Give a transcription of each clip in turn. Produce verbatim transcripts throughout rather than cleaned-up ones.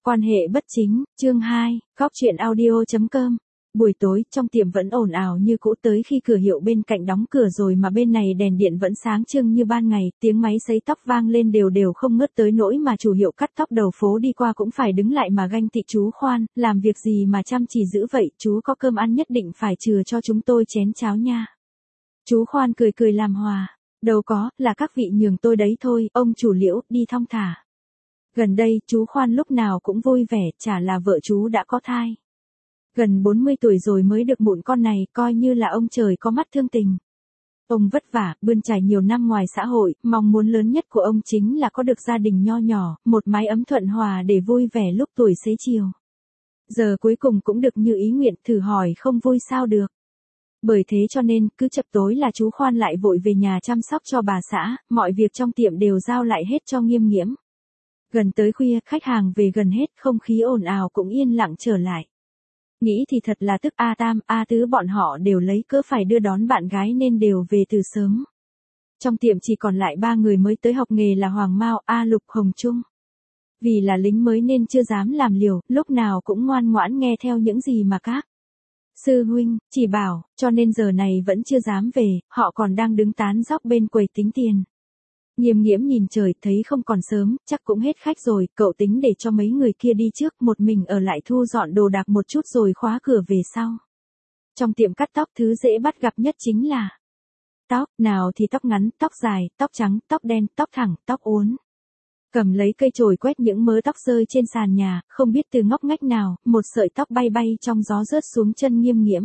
Quan hệ bất chính, chương hai, góc chuyện audio chấm com. Buổi tối, trong tiệm vẫn ồn ào như cũ tới khi cửa hiệu bên cạnh đóng cửa rồi mà bên này đèn điện vẫn sáng trưng như ban ngày, tiếng máy sấy tóc vang lên đều đều không ngớt tới nỗi mà chủ hiệu cắt tóc đầu phố đi qua cũng phải đứng lại mà ganh tị. Chú Khoan, làm việc gì mà chăm chỉ dữ vậy, chú có cơm ăn nhất định phải chừa cho chúng tôi chén cháo nha. Chú Khoan cười cười làm hòa, đâu có, là các vị nhường tôi đấy thôi, ông chủ Liễu, đi thong thả. Gần đây, chú Khoan lúc nào cũng vui vẻ, chả là vợ chú đã có thai. Gần bốn mươi tuổi rồi mới được mụn con này, coi như là ông trời có mắt thương tình. Ông vất vả, bươn trải nhiều năm ngoài xã hội, mong muốn lớn nhất của ông chính là có được gia đình nho nhỏ, một mái ấm thuận hòa để vui vẻ lúc tuổi xế chiều. Giờ cuối cùng cũng được như ý nguyện, thử hỏi không vui sao được. Bởi thế cho nên, cứ chập tối là chú Khoan lại vội về nhà chăm sóc cho bà xã, mọi việc trong tiệm đều giao lại hết cho Nghiêm Nghiễm. Gần tới khuya, khách hàng về gần hết, không khí ồn ào cũng yên lặng trở lại. Nghĩ thì thật là tức, A Tam, A Tứ bọn họ đều lấy cớ phải đưa đón bạn gái nên đều về từ sớm. Trong tiệm chỉ còn lại ba người mới tới học nghề là Hoàng Mao, A Lục, Hồng Trung. Vì là lính mới nên chưa dám làm liều, lúc nào cũng ngoan ngoãn nghe theo những gì mà các sư huynh chỉ bảo, cho nên giờ này vẫn chưa dám về, họ còn đang đứng tán dóc bên quầy tính tiền. Nghiêm Nghiễm nhìn trời, thấy không còn sớm, chắc cũng hết khách rồi, cậu tính để cho mấy người kia đi trước, một mình ở lại thu dọn đồ đạc một chút rồi khóa cửa về sau. Trong tiệm cắt tóc, thứ dễ bắt gặp nhất chính là tóc, nào thì tóc ngắn, tóc dài, tóc trắng, tóc đen, tóc thẳng, tóc uốn. Cầm lấy cây chổi quét những mớ tóc rơi trên sàn nhà, không biết từ ngóc ngách nào, một sợi tóc bay bay trong gió rớt xuống chân Nghiêm Nghiễm.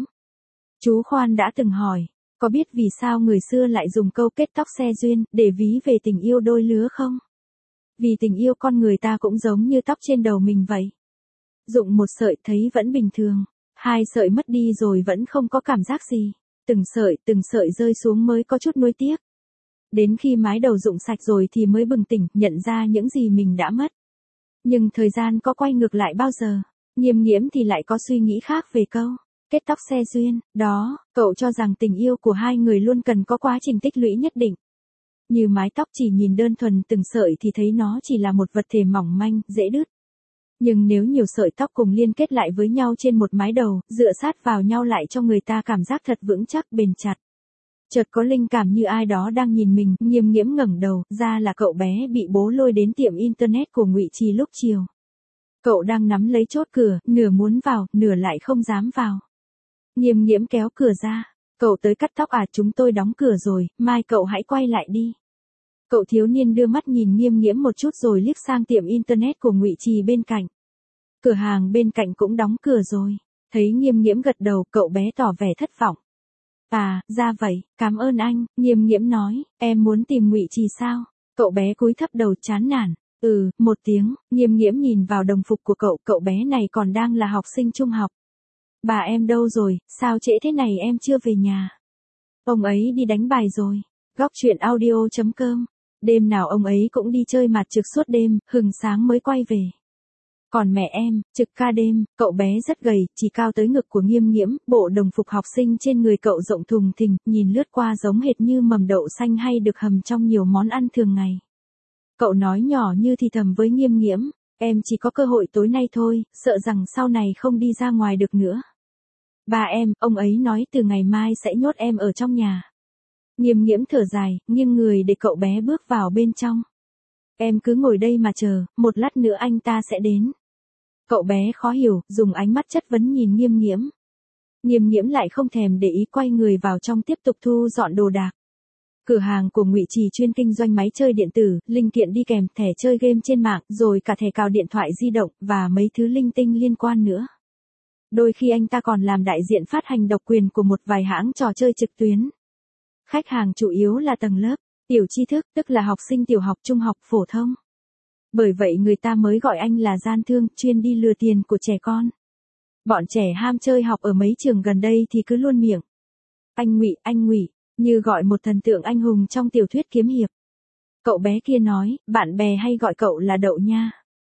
Chú Khoan đã từng hỏi, có biết vì sao người xưa lại dùng câu kết tóc xe duyên, để ví về tình yêu đôi lứa không? Vì tình yêu con người ta cũng giống như tóc trên đầu mình vậy. Dụng một sợi thấy vẫn bình thường, hai sợi mất đi rồi vẫn không có cảm giác gì. Từng sợi, từng sợi rơi xuống mới có chút nuối tiếc. Đến khi mái đầu rụng sạch rồi thì mới bừng tỉnh, nhận ra những gì mình đã mất. Nhưng thời gian có quay ngược lại bao giờ? Nghiêm Nghiễm thì lại có suy nghĩ khác về câu kết tóc xe duyên, đó, cậu cho rằng tình yêu của hai người luôn cần có quá trình tích lũy nhất định. Như mái tóc chỉ nhìn đơn thuần từng sợi thì thấy nó chỉ là một vật thể mỏng manh, dễ đứt. Nhưng nếu nhiều sợi tóc cùng liên kết lại với nhau trên một mái đầu, dựa sát vào nhau lại cho người ta cảm giác thật vững chắc, bền chặt. Chợt có linh cảm như ai đó đang nhìn mình, Nghiêm Nghiễm ngẩng đầu, ra là cậu bé bị bố lôi đến tiệm internet của Ngụy Trì lúc chiều. Cậu đang nắm lấy chốt cửa, nửa muốn vào, nửa lại không dám vào. Nghiêm Nghiễm kéo cửa ra, cậu tới cắt tóc à, chúng tôi đóng cửa rồi, mai cậu hãy quay lại đi. Cậu thiếu niên đưa mắt nhìn Nghiêm Nghiễm một chút rồi liếc sang tiệm internet của Ngụy Trì bên cạnh. Cửa hàng bên cạnh cũng đóng cửa rồi. Thấy Nghiêm Nghiễm gật đầu, cậu bé tỏ vẻ thất vọng. À, ra vậy, cảm ơn anh, Nghiêm Nghiễm nói, em muốn tìm Ngụy Trì sao? Cậu bé cúi thấp đầu chán nản. Ừ, một tiếng, Nghiêm Nghiễm nhìn vào đồng phục của cậu, cậu bé này còn đang là học sinh trung học. Bà em đâu rồi, sao trễ thế này em chưa về nhà? Ông ấy đi đánh bài rồi. Góc chuyện audio chấm com. Đêm nào ông ấy cũng đi chơi mặt trực suốt đêm, hừng sáng mới quay về. Còn mẹ em, trực ca đêm, cậu bé rất gầy, chỉ cao tới ngực của Nghiêm Nghiễm, bộ đồng phục học sinh trên người cậu rộng thùng thình, nhìn lướt qua giống hệt như mầm đậu xanh hay được hầm trong nhiều món ăn thường ngày. Cậu nói nhỏ như thì thầm với Nghiêm Nghiễm, em chỉ có cơ hội tối nay thôi, sợ rằng sau này không đi ra ngoài được nữa. Ba em, ông ấy nói từ ngày mai sẽ nhốt em ở trong nhà. Nghiêm Nghiễm thở dài, nghiêng người để cậu bé bước vào bên trong. Em cứ ngồi đây mà chờ, một lát nữa anh ta sẽ đến. Cậu bé khó hiểu, dùng ánh mắt chất vấn nhìn Nghiêm Nghiễm. Nghiêm Nghiễm lại không thèm để ý, quay người vào trong tiếp tục thu dọn đồ đạc. Cửa hàng của Ngụy Trì chuyên kinh doanh máy chơi điện tử, linh kiện đi kèm, thẻ chơi game trên mạng, rồi cả thẻ cào điện thoại di động, và mấy thứ linh tinh liên quan nữa. Đôi khi anh ta còn làm đại diện phát hành độc quyền của một vài hãng trò chơi trực tuyến. Khách hàng chủ yếu là tầng lớp tiểu tri thức, tức là học sinh tiểu học, trung học, phổ thông. Bởi vậy người ta mới gọi anh là gian thương, chuyên đi lừa tiền của trẻ con. Bọn trẻ ham chơi học ở mấy trường gần đây thì cứ luôn miệng. Anh Ngụy, anh Ngụy, như gọi một thần tượng anh hùng trong tiểu thuyết kiếm hiệp. Cậu bé kia nói, bạn bè hay gọi cậu là Đậu nha.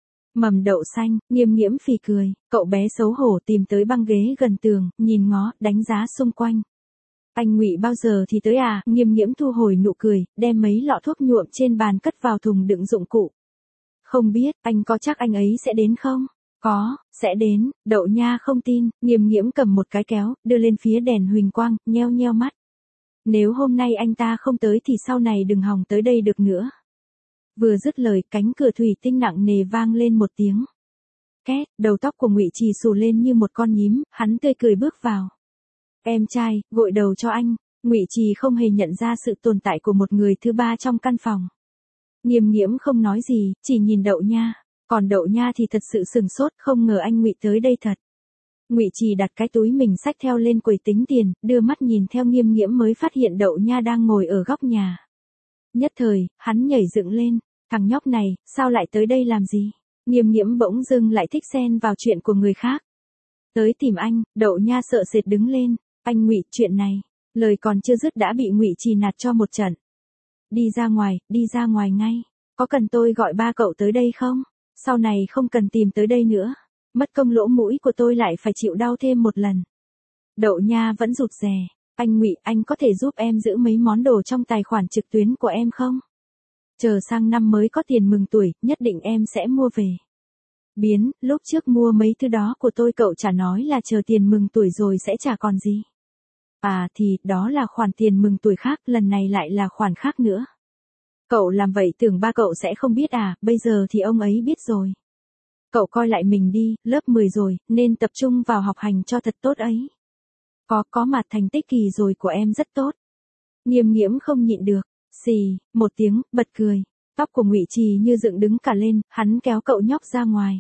Mầm đậu xanh, Nghiêm Nghiễm phì cười, cậu bé xấu hổ tìm tới băng ghế gần tường, nhìn ngó, đánh giá xung quanh. Anh Ngụy bao giờ thì tới à? Nghiêm Nghiễm thu hồi nụ cười, đem mấy lọ thuốc nhuộm trên bàn cất vào thùng đựng dụng cụ. Không biết, anh có chắc anh ấy sẽ đến không? Có, sẽ đến, Đậu Nha không tin, Nghiêm Nghiễm cầm một cái kéo, đưa lên phía đèn huỳnh quang, nheo nheo mắt. Nếu hôm nay anh ta không tới thì sau này đừng hòng tới đây được nữa. Vừa dứt lời, cánh cửa thủy tinh nặng nề vang lên một tiếng. Két, đầu tóc của Ngụy Trì xù lên như một con nhím, hắn tươi cười bước vào. Em trai, gội đầu cho anh. Ngụy Trì không hề nhận ra sự tồn tại của một người thứ ba trong căn phòng. Nghiêm Nghiễm không nói gì, chỉ nhìn Đậu Nha. Còn Đậu Nha thì thật sự sừng sốt, không ngờ anh Ngụy tới đây thật. Ngụy Trì đặt cái túi mình xách theo lên quầy tính tiền, đưa mắt nhìn theo Nghiêm Nghiễm mới phát hiện Đậu Nha đang ngồi ở góc nhà. Nhất thời, hắn nhảy dựng lên, thằng nhóc này, sao lại tới đây làm gì? Nghiêm Nghiễm bỗng dưng lại thích xen vào chuyện của người khác. Tới tìm anh, Đậu Nha sợ sệt đứng lên, anh Ngụy, chuyện này, lời còn chưa dứt đã bị Ngụy Trì nạt cho một trận. Đi ra ngoài, đi ra ngoài ngay, có cần tôi gọi ba cậu tới đây không? Sau này không cần tìm tới đây nữa, mất công lỗ mũi của tôi lại phải chịu đau thêm một lần. Đậu Nha vẫn rụt rè, anh Ngụy, anh có thể giúp em giữ mấy món đồ trong tài khoản trực tuyến của em không? Chờ sang năm mới có tiền mừng tuổi, nhất định em sẽ mua về. Biến, lúc trước mua mấy thứ đó của tôi cậu chả nói là chờ tiền mừng tuổi rồi sẽ chả còn gì. À thì, đó là khoản tiền mừng tuổi khác, lần này lại là khoản khác nữa. Cậu làm vậy tưởng ba cậu sẽ không biết à, bây giờ thì ông ấy biết rồi. Cậu coi lại mình đi, lớp mười rồi, nên tập trung vào học hành cho thật tốt ấy. Có, có mà thành tích kỳ rồi của em rất tốt. Nghiêm Nghiễm không nhịn được, xì, một tiếng, bật cười. Tóc của Ngụy Trì như dựng đứng cả lên, hắn kéo cậu nhóc ra ngoài.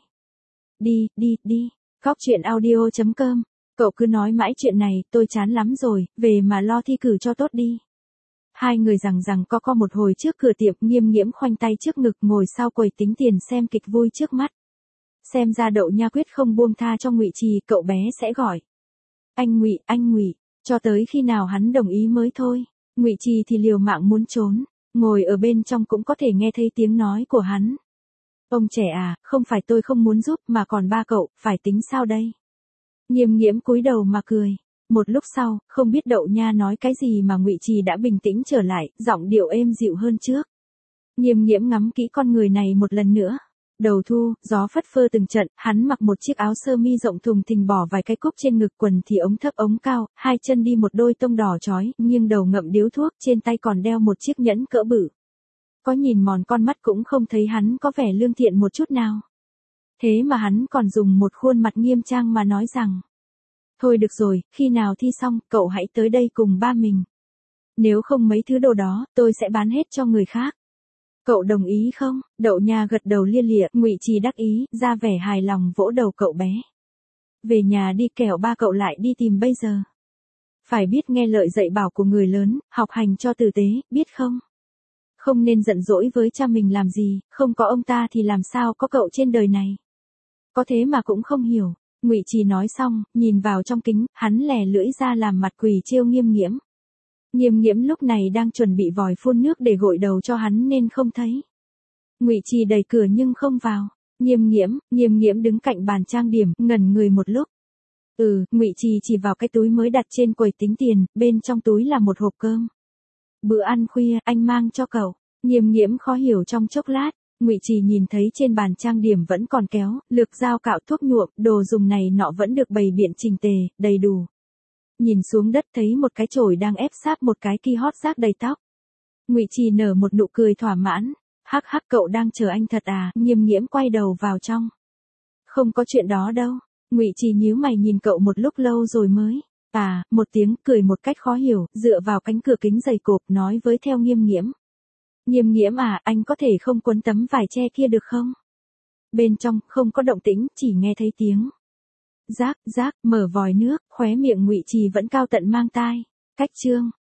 Đi, đi, đi, Cóc Truyện Audio chấm com. Cậu cứ nói mãi chuyện này, tôi chán lắm rồi, về mà lo thi cử cho tốt đi. Hai người rằng rằng co co một hồi trước cửa tiệm, Nghiêm Nghiễm khoanh tay trước ngực ngồi sau quầy tính tiền xem kịch vui trước mắt. Xem ra Đậu Nha quyết không buông tha cho Ngụy Trì, cậu bé sẽ gọi. Anh Ngụy, anh Ngụy, cho tới khi nào hắn đồng ý mới thôi. Ngụy Trì thì liều mạng muốn trốn, ngồi ở bên trong cũng có thể nghe thấy tiếng nói của hắn. Ông trẻ à, không phải tôi không muốn giúp mà còn ba cậu, phải tính sao đây? Nghiêm Nghiễm cúi đầu mà cười. Một lúc sau, không biết Đậu Nha nói cái gì mà Ngụy Trì đã bình tĩnh trở lại, giọng điệu êm dịu hơn trước. Nghiêm Nghiễm ngắm kỹ con người này một lần nữa. Đầu thu, gió phất phơ từng trận, hắn mặc một chiếc áo sơ mi rộng thùng thình bỏ vài cái cúc trên ngực, quần thì ống thấp ống cao, hai chân đi một đôi tông đỏ chói, nghiêng đầu ngậm điếu thuốc, trên tay còn đeo một chiếc nhẫn cỡ bự. Có nhìn mòn con mắt cũng không thấy hắn có vẻ lương thiện một chút nào. Thế mà hắn còn dùng một khuôn mặt nghiêm trang mà nói rằng: thôi được rồi, khi nào thi xong, cậu hãy tới đây cùng ba mình. Nếu không mấy thứ đồ đó, tôi sẽ bán hết cho người khác. Cậu đồng ý không? Đậu Nha gật đầu lia lịa, Ngụy Trì đắc ý, ra vẻ hài lòng vỗ đầu cậu bé. Về nhà đi, kẻo ba cậu lại đi tìm bây giờ. Phải biết nghe lời dạy bảo của người lớn, học hành cho tử tế, biết không? Không nên giận dỗi với cha mình làm gì, không có ông ta thì làm sao có cậu trên đời này. Có thế mà cũng không hiểu. Ngụy Trì nói xong, nhìn vào trong kính, hắn lè lưỡi ra làm mặt quỷ trêu Nghiêm Nghiễm. Nghiêm Nghiễm lúc này đang chuẩn bị vòi phun nước để gội đầu cho hắn nên không thấy. Ngụy Trì đẩy cửa nhưng không vào. Nghiêm Nghiễm, Nghiêm Nghiễm đứng cạnh bàn trang điểm, ngẩn người một lúc. Ừ, Ngụy Trì chỉ vào cái túi mới đặt trên quầy tính tiền, bên trong túi là một hộp cơm. Bữa ăn khuya, anh mang cho cậu. Nghiêm Nghiễm khó hiểu trong chốc lát. Ngụy Trì nhìn thấy trên bàn trang điểm vẫn còn kéo, lược dao cạo thuốc nhuộm, đồ dùng này nọ vẫn được bày biện chỉnh tề, đầy đủ. Nhìn xuống đất thấy một cái chổi đang ép sát một cái ki hót rác đầy tóc. Ngụy Trì nở một nụ cười thỏa mãn. Hắc hắc, cậu đang chờ anh thật à? Nghiêm Nghiễm quay đầu vào trong. Không có chuyện đó đâu. Ngụy Trì nhíu mày nhìn cậu một lúc lâu rồi mới. À, một tiếng, cười một cách khó hiểu, dựa vào cánh cửa kính dày cộp nói với theo Nghiêm Nghiễm. Nghiêm Nghiễm à, anh có thể không quấn tấm vải che kia được không? Bên trong, không có động tĩnh, chỉ nghe thấy tiếng. Rác, rác, mở vòi nước, khóe miệng Ngụy Trì vẫn cao tận mang tai. Cách chương.